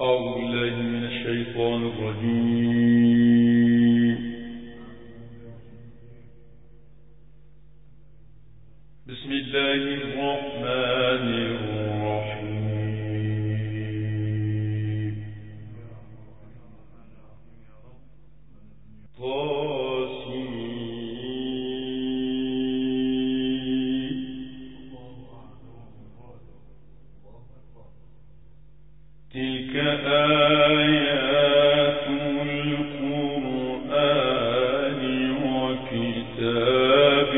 أعوذ بالله من الشيطان الرجيم. بسم الله الرحمن الرحيم. تلك آيات القرآن وكتاب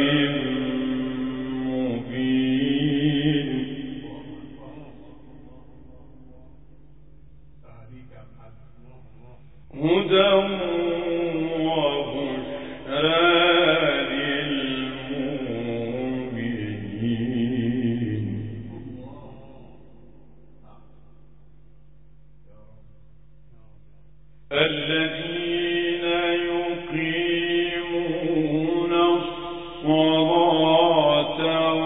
مبين. هدى وبشرى للمؤمنين. الذين يقيمون الصلاة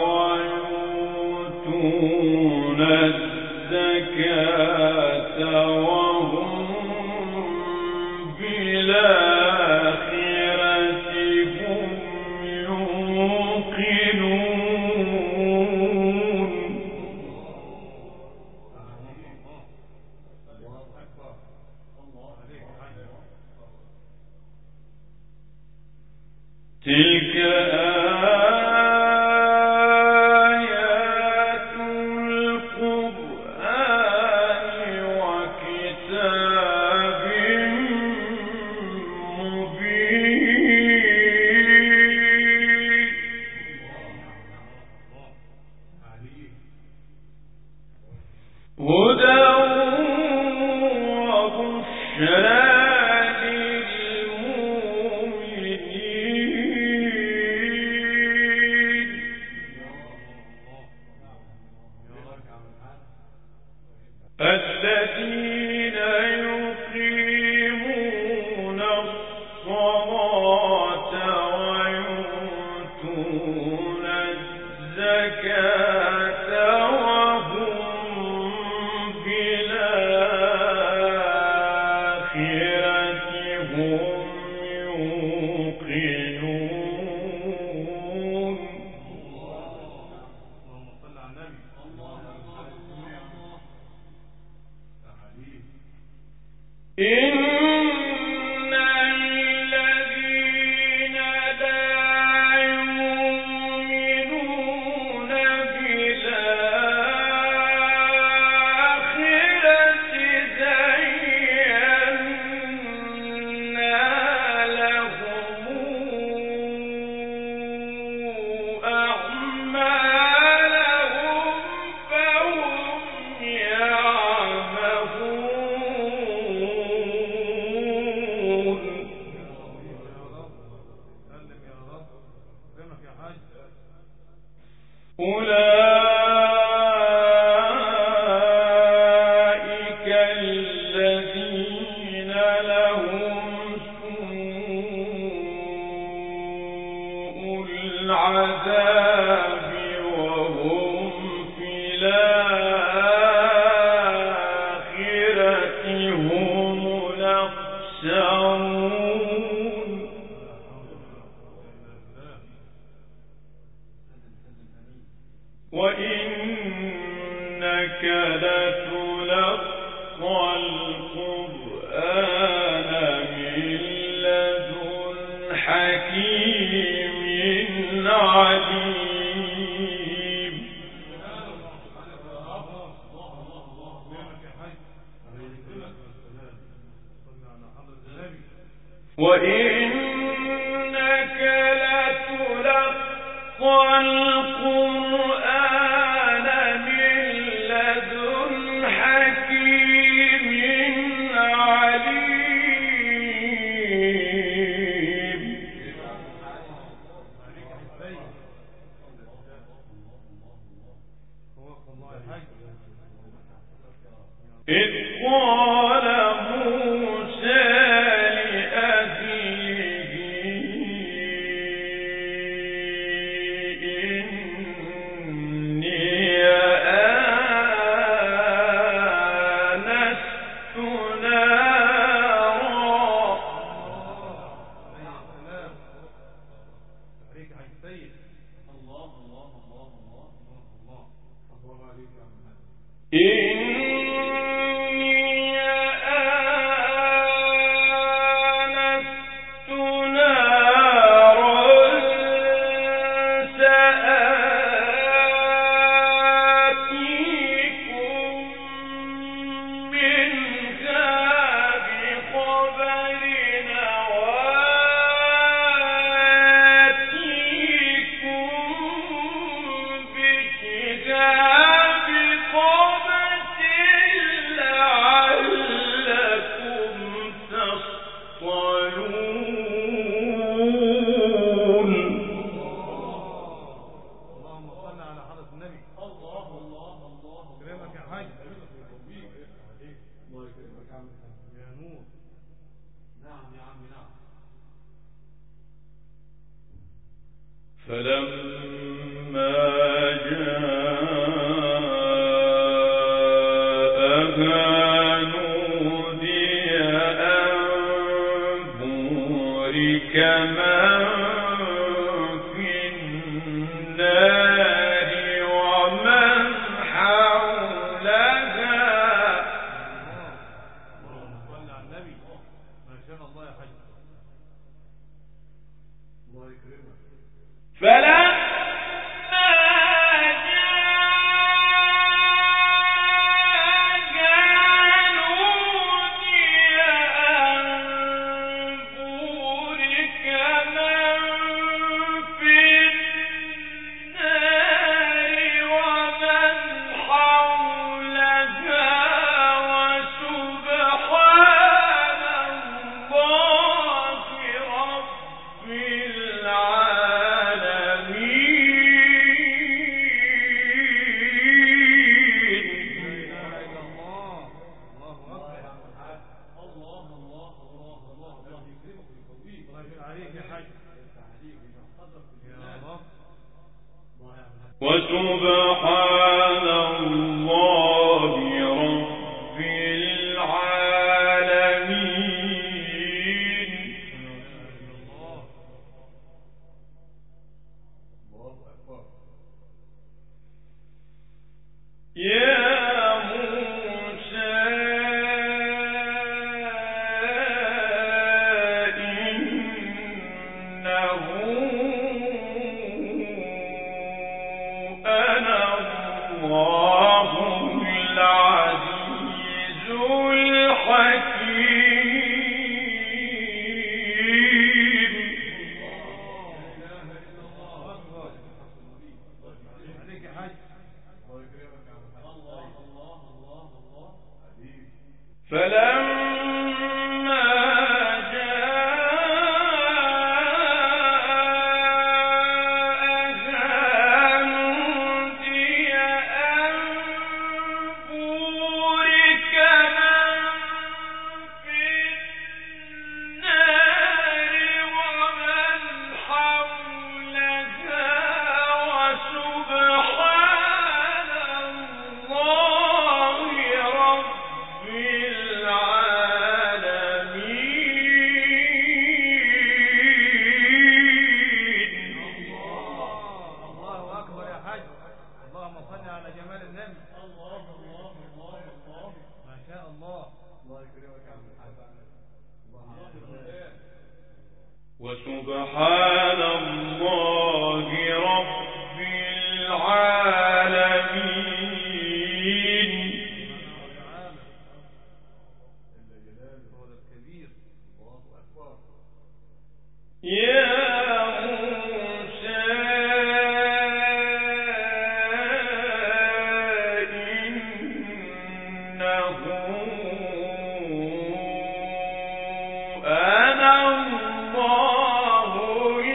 ويؤتون الزكاة وهم بالآخرة هم يوقنون. تلك آيات القرآن وكتاب مبين. هدى وبشرى الذين يقيمون الصلاة ويؤتون الزكاة وهم بالآخرة هم يوقنون. إن الذين لا يؤمنون بالآخرة زينا لهم أعمالهم فهم يعمهون. أولئك الذين لهم سوء العذاب وهم في الآخرة هم الأخسرون. وإنك لتلقى القرآن من لدن حكيم عليم. وإنك لتلقى القرآن من لدن حكيم عليم. إذ قال موسى لأهله إني آنست إني آنست نارا سآتيكم منها بخبر وآتيكم بشهاب قبس لعلكم تصطلون. اللهم صل على حضرة النبي. الله الله الله كرمك يا حاج. الله يكرمك يا نور. نعم يا عم نعم. فلما جاءها نودي أن بورك من في النار ومن حولها. اللهم صل على النبي. ما شاء الله يا حاج. الله يكرمك. فلما وسبحان الله رب العالمين. يا موسى إنه أنا الله العزيز الحكيم. عليك يا حاج. فلما جاءها نودي أن بورك من في النار ومن حولها وسبحان الله رب العالمين. الله أكبر يا حاج. اللهم صل على جمال النبي. الله الله الله الله ما شاء الله. الله يكرمك يا عم الحاج. وسبحان الله رب العالمين. هو الكبير. الله أكبر. يا موسى إنه أنا الله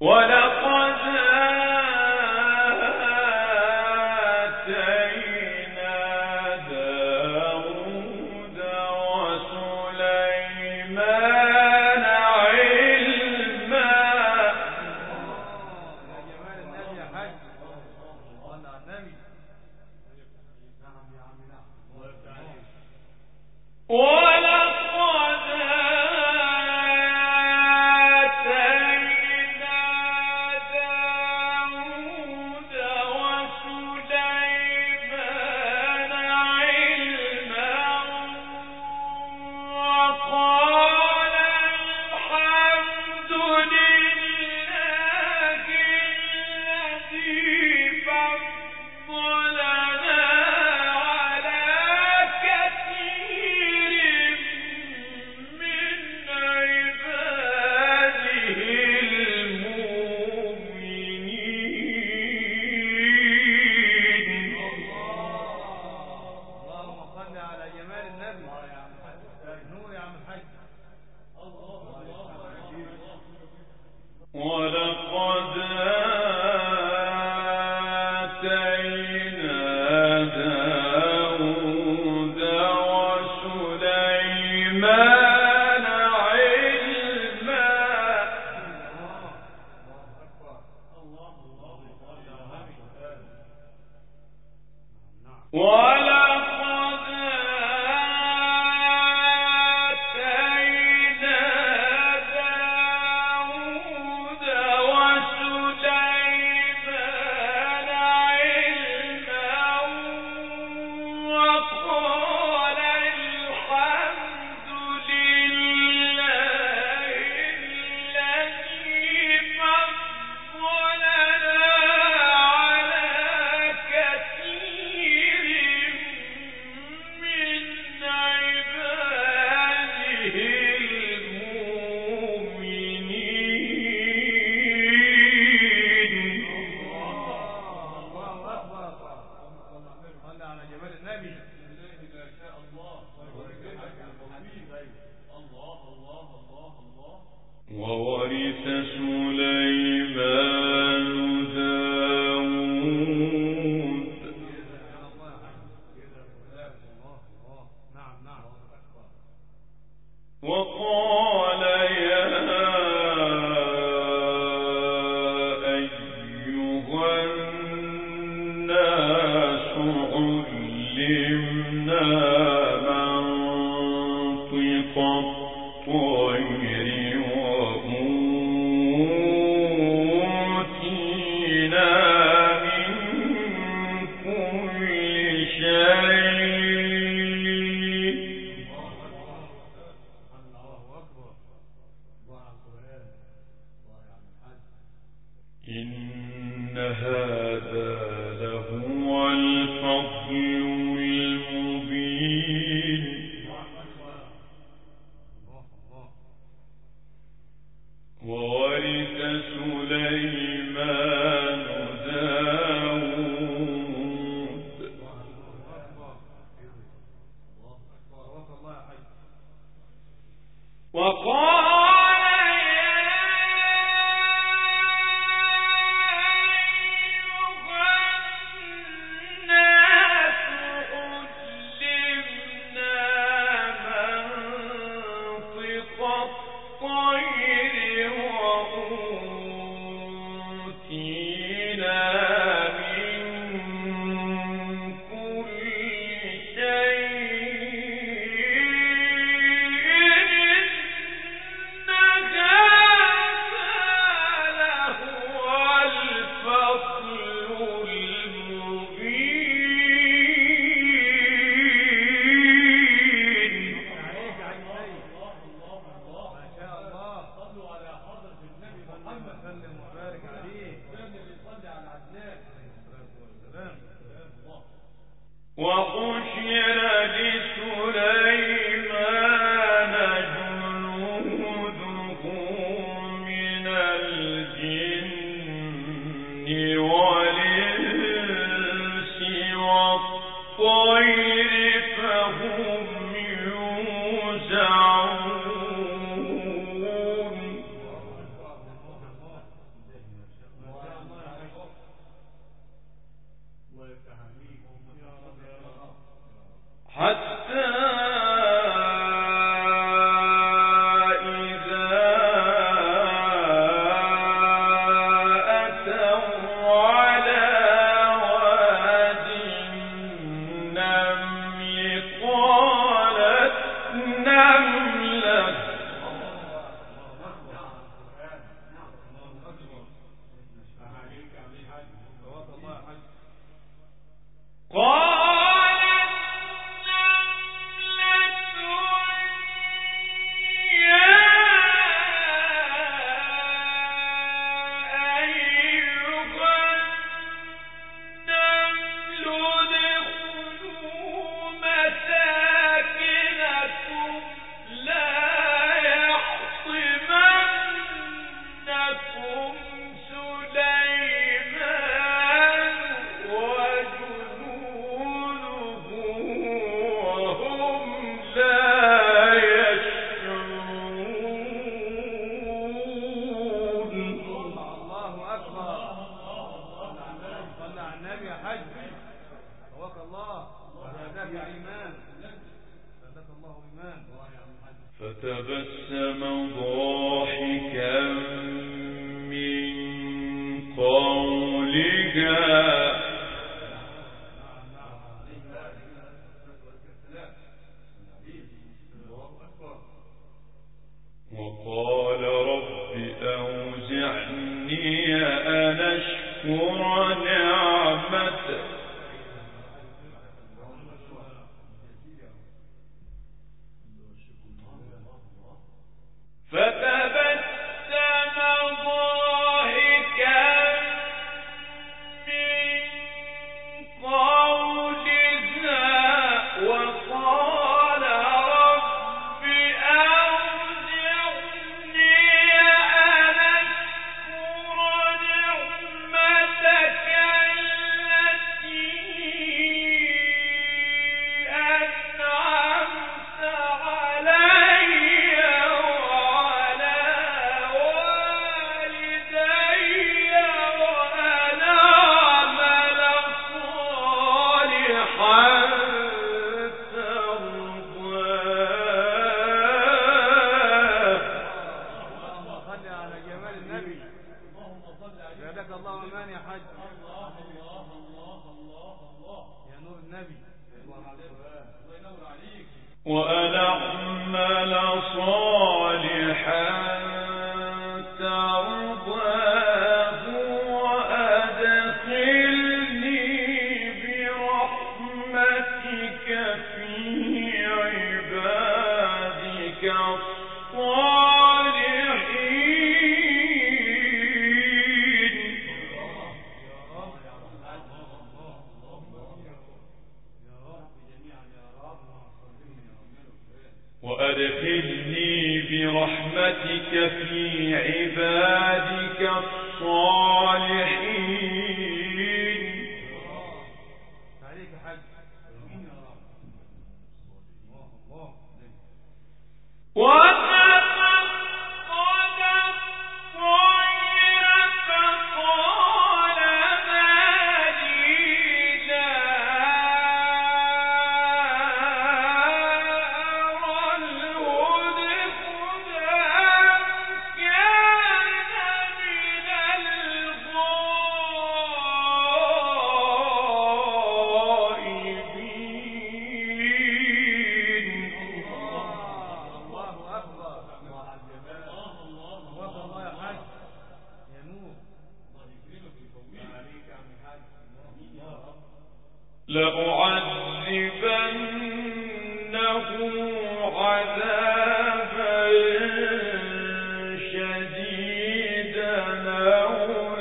ولقد آتينا داود وسليمان علما. يا جمال النبي يا حاج، صلى على النبي. نعم يا عم، نعم، الله يفتح عليك. ولقد آتينا داود وسليمان علما وقال الحمد لله الذي فضلنا على كثير من عباده المؤمنين. اللهم صل على جمال النبي. نور يا عم الحاج. ولقد آتينا داود وسليمان علما. ولقد آتينا داود وسليمان علما وقال الحمد لله الذي فضلنا على كثير من عباده المؤمنين. الله أكبر. صل على جمال النبي. ما شاء الله. وورث سليمان داود نعم نعم. وقال يا أيها الناس علمنا منطق الطير وأوتينا من كل شيء. الله أكبر. الله على القرآن. الله يا عم الحاج. إن هذا لهو الفضل المبين. وورث سليمان داود وقال يا أيها الناس علمنا منطق الطير وأوتينا من كل شيء. إن فتبسم ضاحكا من قولها وقال رب أوزعني أن أشكر نعمتك فتبسم ضاحكا من قولها وقال رب أوزعني أن أشكر نعمتك التي أنعمت علي وعلى والدي وأن أعمل صالحا ترضاه. اللهم صل على جمال النبي. زادك الله امان يا حاج. الله الله الله الله الله يا نور النبي. الله ينور عليك. وأن أعمل صالحا ترضاه وأدخلني برحمتك في عبادك الصالحين. وأدخلني برحمتك في عبادك الصالحين. عليك حج. وتفقد الطير فقال ما لي لا أرى الهدهد أم كان من الغائبين. الله أكبر. الله يا حاج يا نور. لأعذبنه عذابا شديدا أو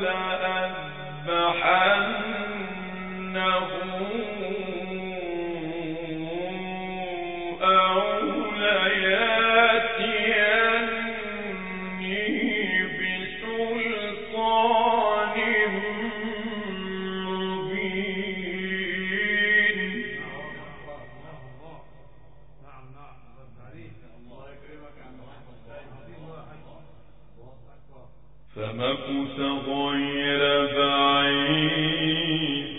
لأذبحنه أو ليأتيني بسلطان مبين. نعم نعم الله عليك. الله يكرمك يا محمد. فمكث غير بعيد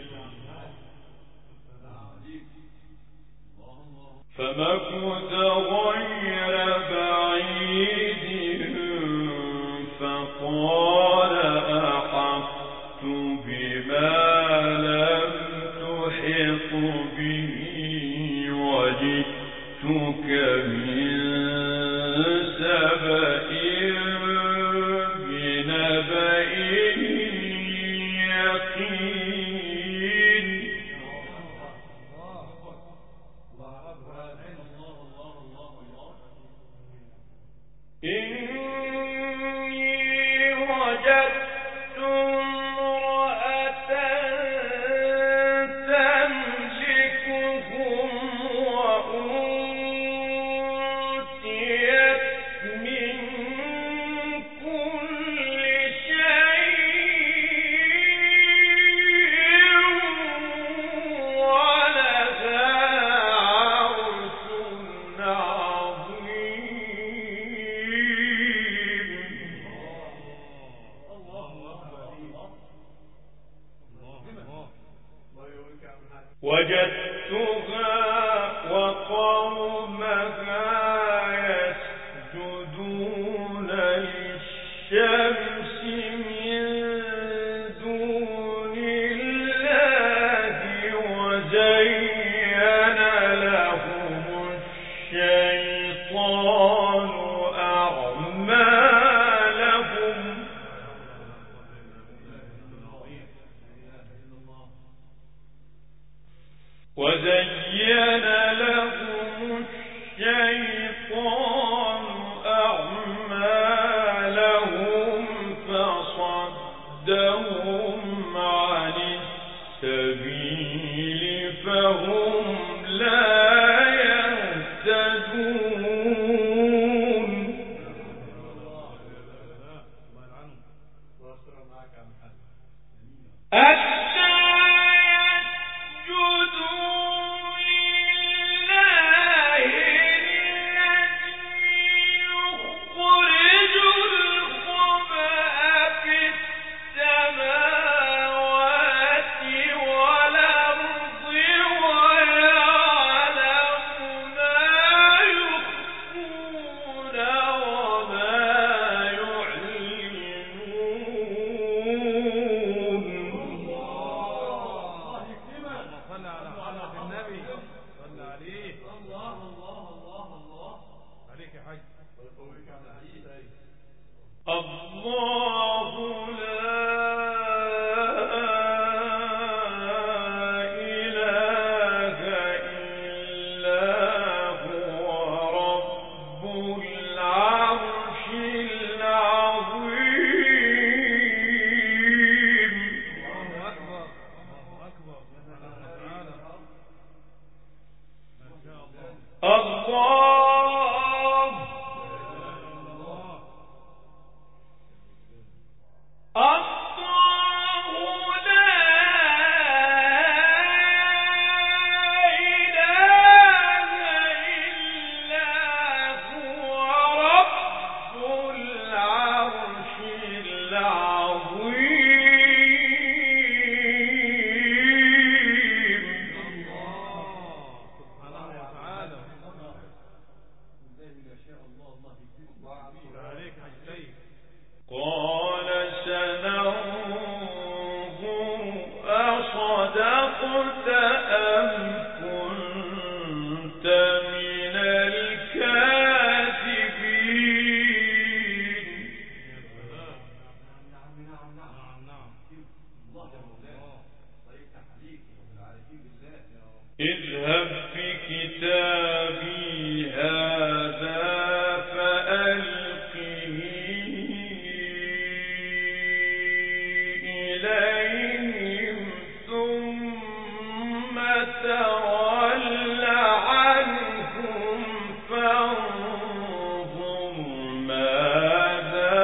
فقال أحطت بما لم تحط به وجئتك من سبأ بنبأ يقين. الله لا إله إلا هو رب العرش العظيم. الله أكبر الله أكبر. ما شاء الله. قال سننظر أصدقت أم كنت من الكاذبين. اذهب بكتابي هذا فألقه إليهم ثم تول عنهم فانظر ماذا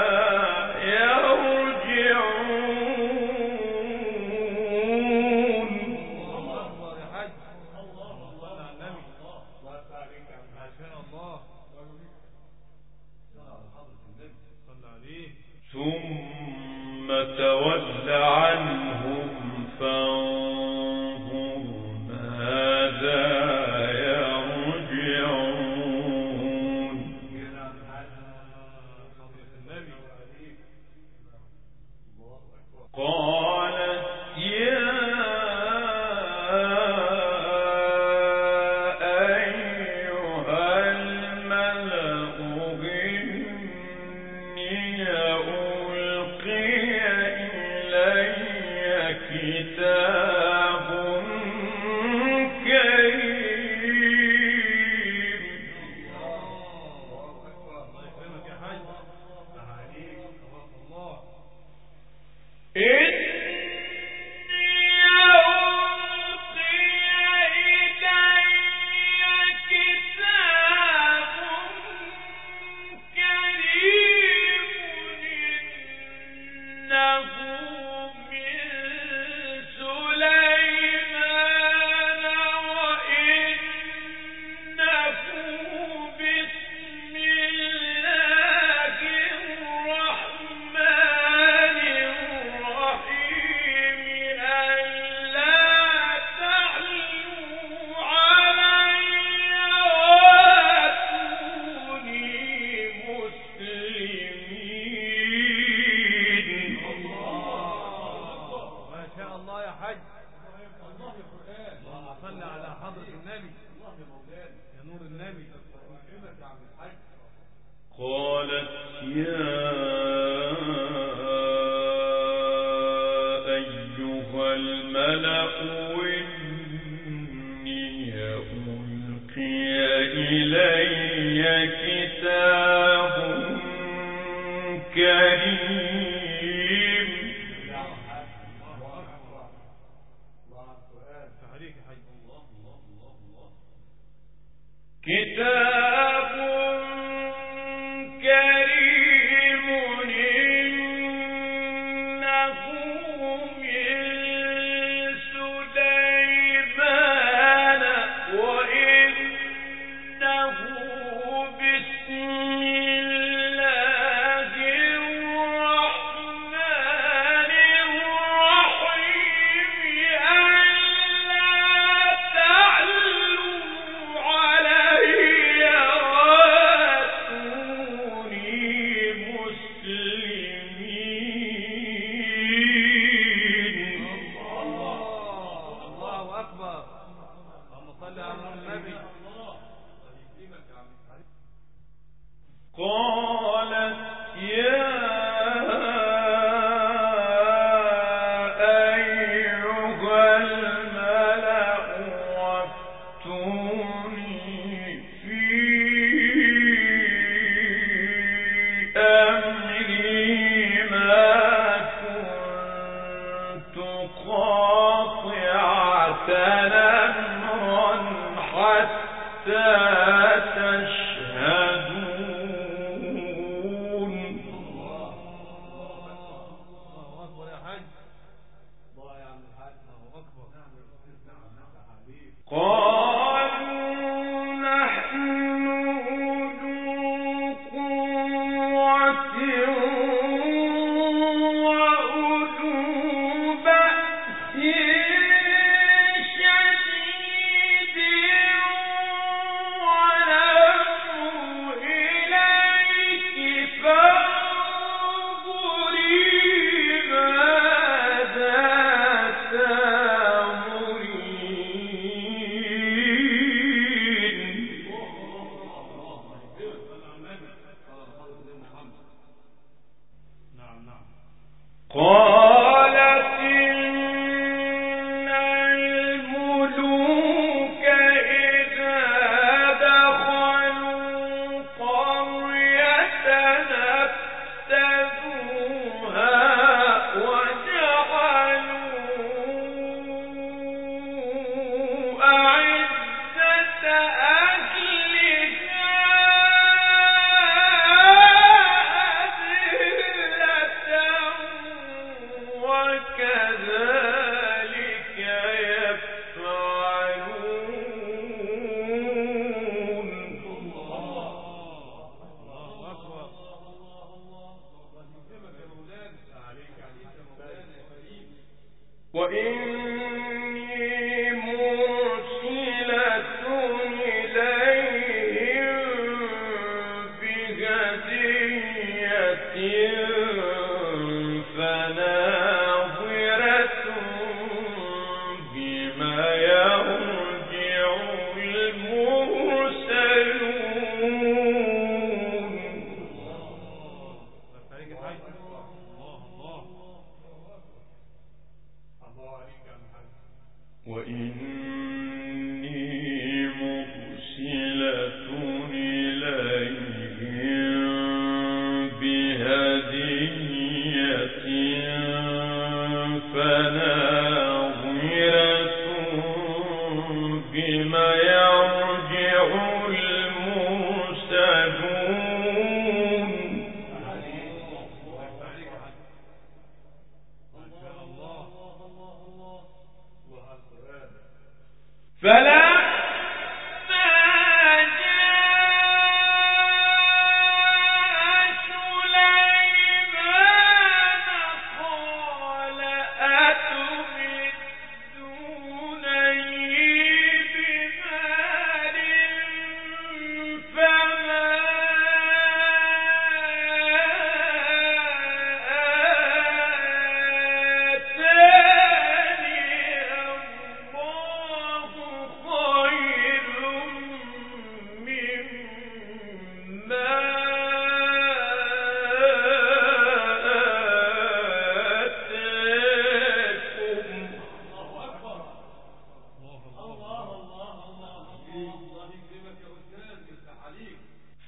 يرجعون. الله أكبر يا حاج. الله صل على النبي. الله عليك ما شاء الله. صل عليه. ثم تول عنهم فانظر ماذا يرجعون. قالت يا أيها الملأ إني ألقي إلي كتاب كريم. الله يكرمك يا حاج. الله. إني ألقي إلي كتاب كريم إنه من سليمان وإنه بسم الله الرحمن الرحيم ألا تعلوا علي وأتوني مسلمين. ما شاء الله يا حاج. اللهم صل على حضرة النبي. يا نور النبي. قالت يا أيها الملأ إني ألقي إلي كتاب كريم. عليك يا حاج. كتاب كريم إنه من سليمان وإنه بسم الله الرحمن الرحيم ألا تعلوا علي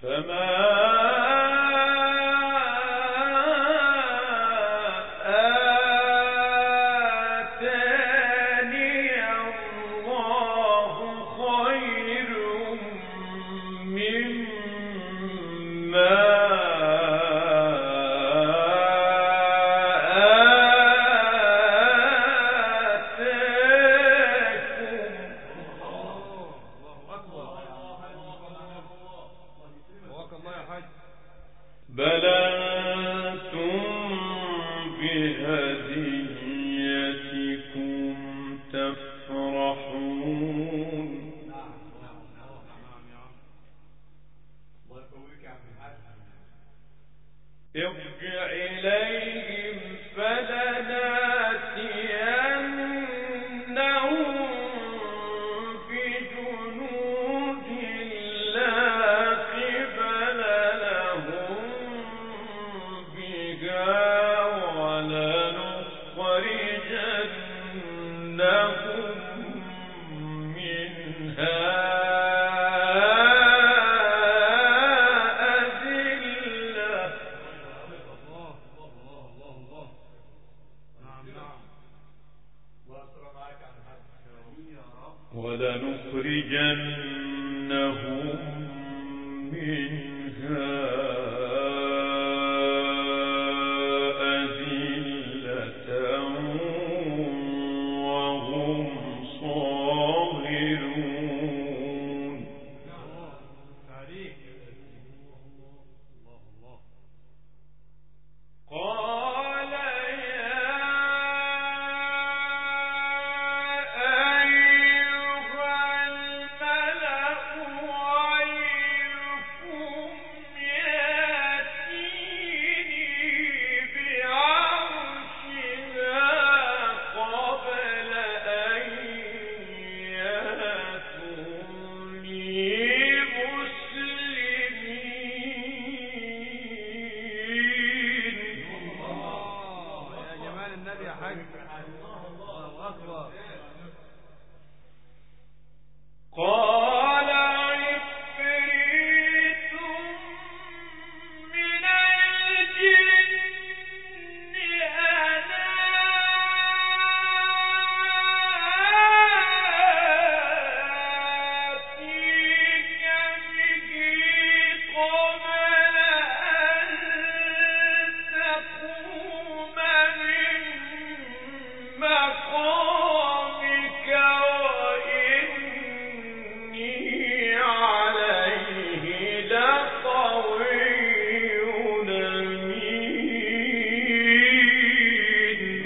بل أنتم بهديتكم تفرحون. ارجع إليهم فلناتينهم بجنود لا قبل لهم بها ولنخرجنهم منها ولنخرجنهم منها أذلة وهم صاغرون. قال قال عفريت من الجن أنا آتيك به قبل أن تقوم من مقامك وإني عليه لقوي أمين.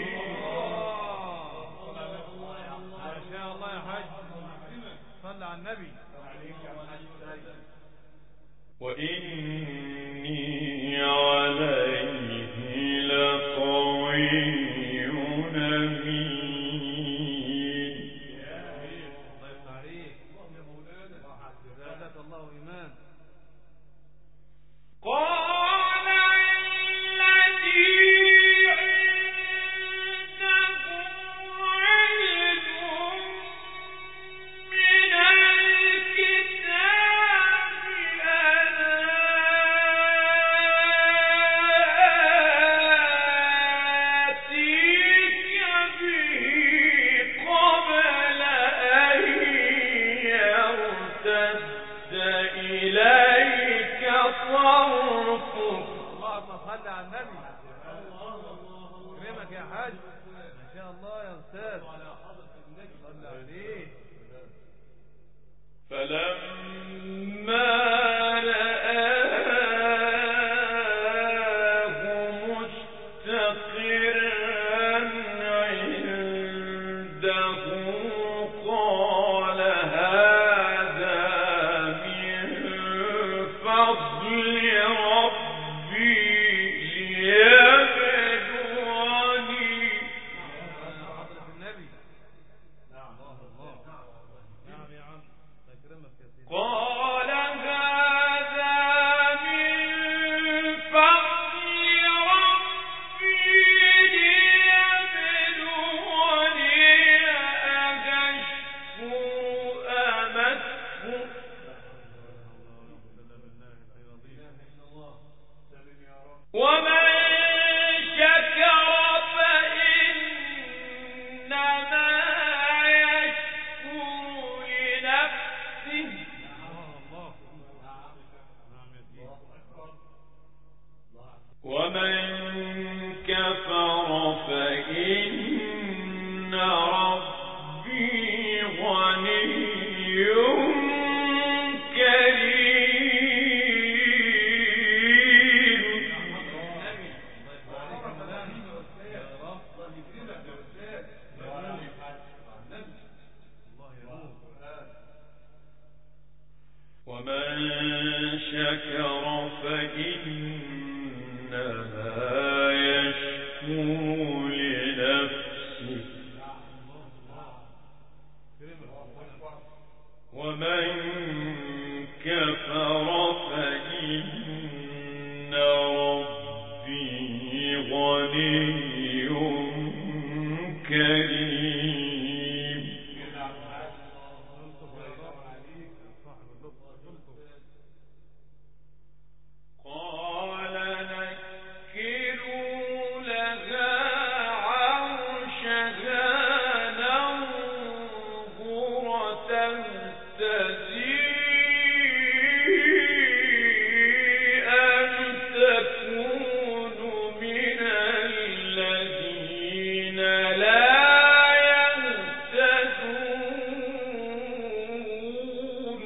ما شاء الله يا حاج، صل على النبي. وإني عليه لقوي أمين. زادك الله إيمان. قال الذي عنده علم من الكتاب أنا آتيك به قبل أن يرتد إليك طرفك. اللهم صل على النبي. يكرمك يا حاج، ما شاء الله يا أستاذ. صل عليه. فلما رآه مستقرا عنده قال هذا من فضل ربي ليبلوني. حضرة النبي. الله الله. نعم يا عم، يكرمك يا سيدي. قال هذا من فضل ربي ليبلوني أأشكر أم أكفر. شكر فإنما يشكر لنفسه ومن كفر فإن ربي غني كريم. قال نكروا لها عرشها ننظر تهتدي أم تكون من الذين لا يهتدون.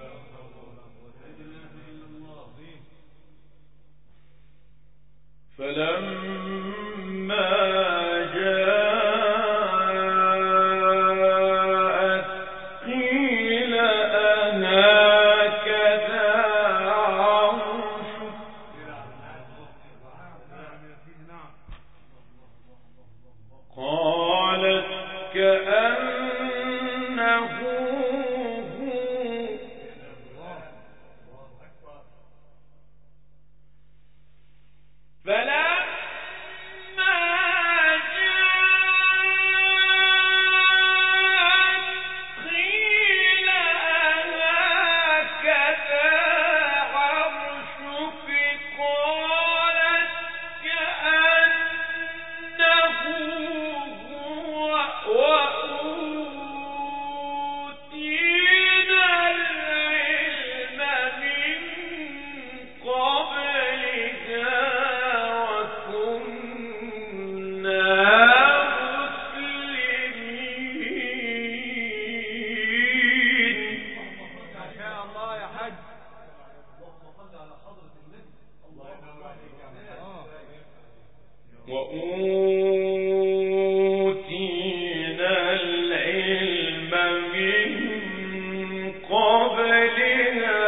فلما جاءت قيل أهكذا عرشك قالت كأنه هو. فلما جاءت قيل أهكذا عرشك قالت كأنه هو وأوتينا العلم من قبلها وكنا مسلمين. ما شاء الله يا حاج. وأوتينا العلم من قبلها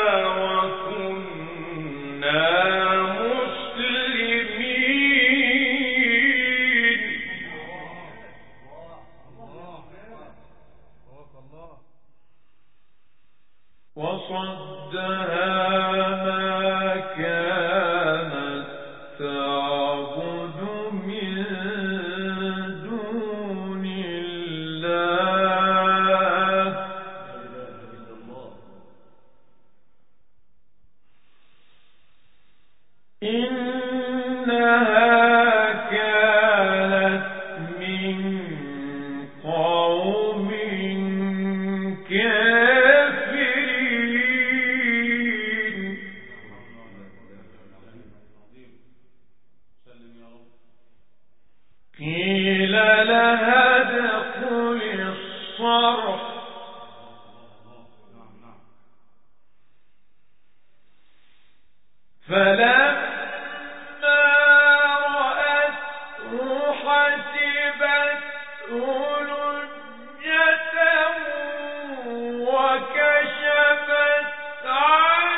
وكنا مسلمين. وصدها ما كانت تعبد من دون الله إنها كانت من قوم كافرين. قيل لها ادخل الصرح فلما رأته حسبته لجة وكشفت عن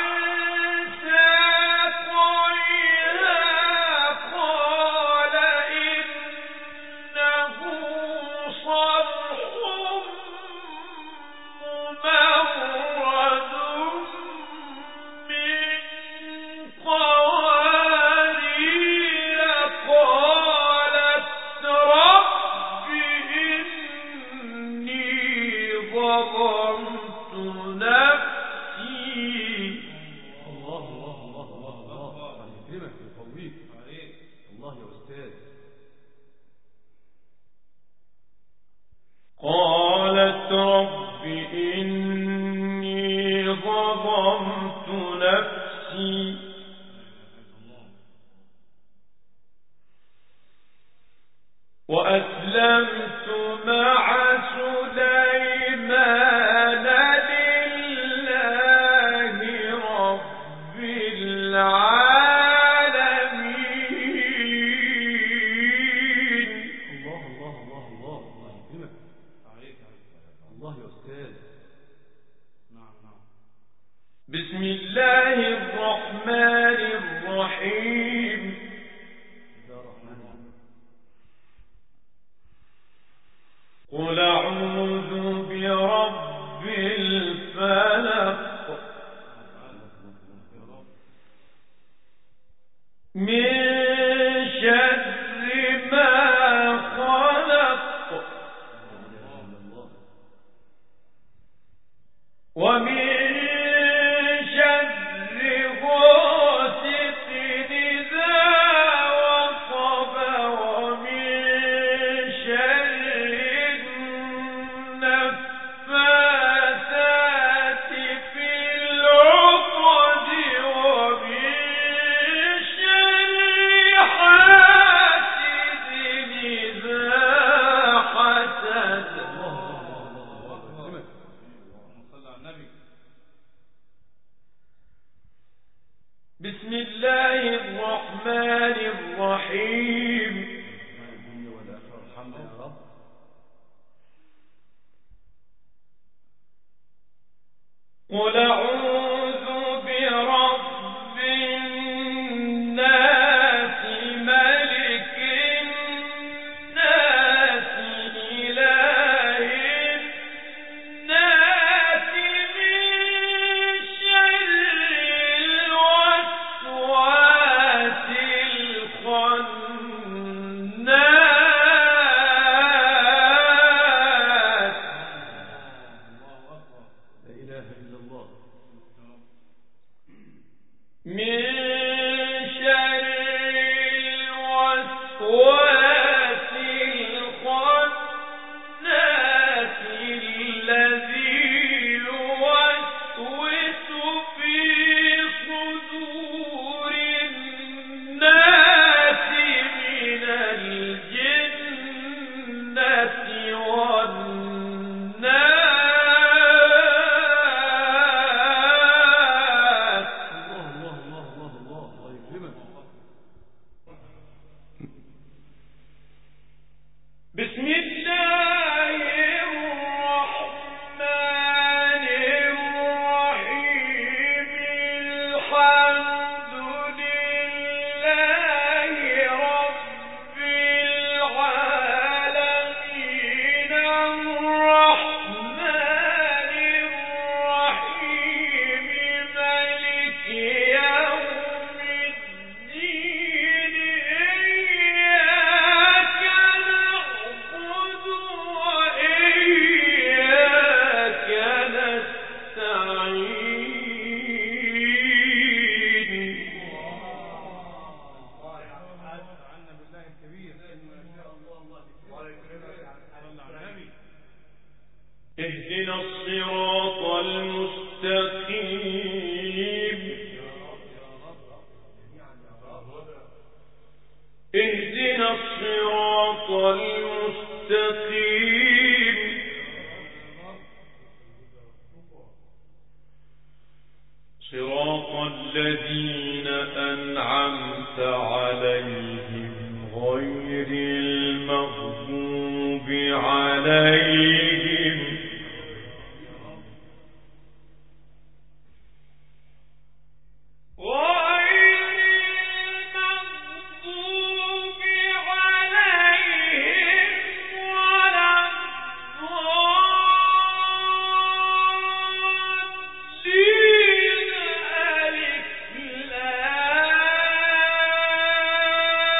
ساقيها قال إنه صرح ممرد من قوارير قالت رب إني ظلمت نفسي. الله الله الله الله الله يكرمك ويقويك الله يا أستاذ. قالت رب إني ظلمت نفسي وأسلمت مع سليمان لله رب العالمين. الله الله الله الله الله يكرمك الله يا أستاذ. نعم نعم. بسم الله الرحمن الرحيم قل أعوذ برب الفلق من شر ما خلق ومن شر غاسق إذا وقب ومن شر النفاثات في العقد ومن شر حاسد إذا حسد بسم الله الرحمن الرحيم قل أعوذ برب الناس ملك الناس إله الناس من شر الوسواس الخناس من شر الوسواس الخناس الذي يوسوس في صدور الناس من الجنة والناس بسم الله الرحمن الرحيم الحمد لله رب العالمين الرحمن الرحيم مالك يوم الدين إياك نعبد وإياك نستعين اهدنا الصراط المستقيم اهدنا الصراط المستقيم صراط الذين أنعمت عليهم غير المغضوب عليهم غير المغضوب عليهم ولا الضالين ألف لام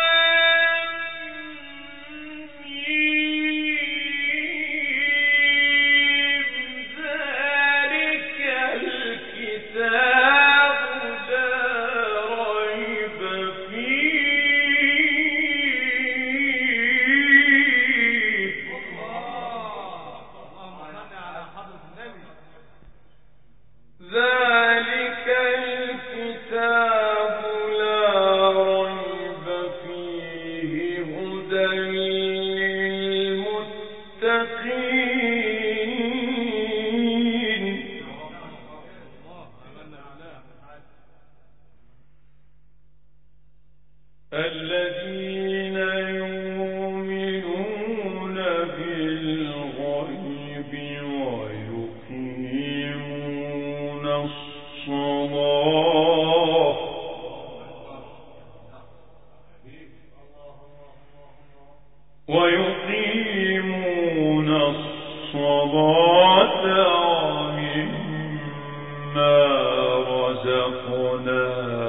صدقنا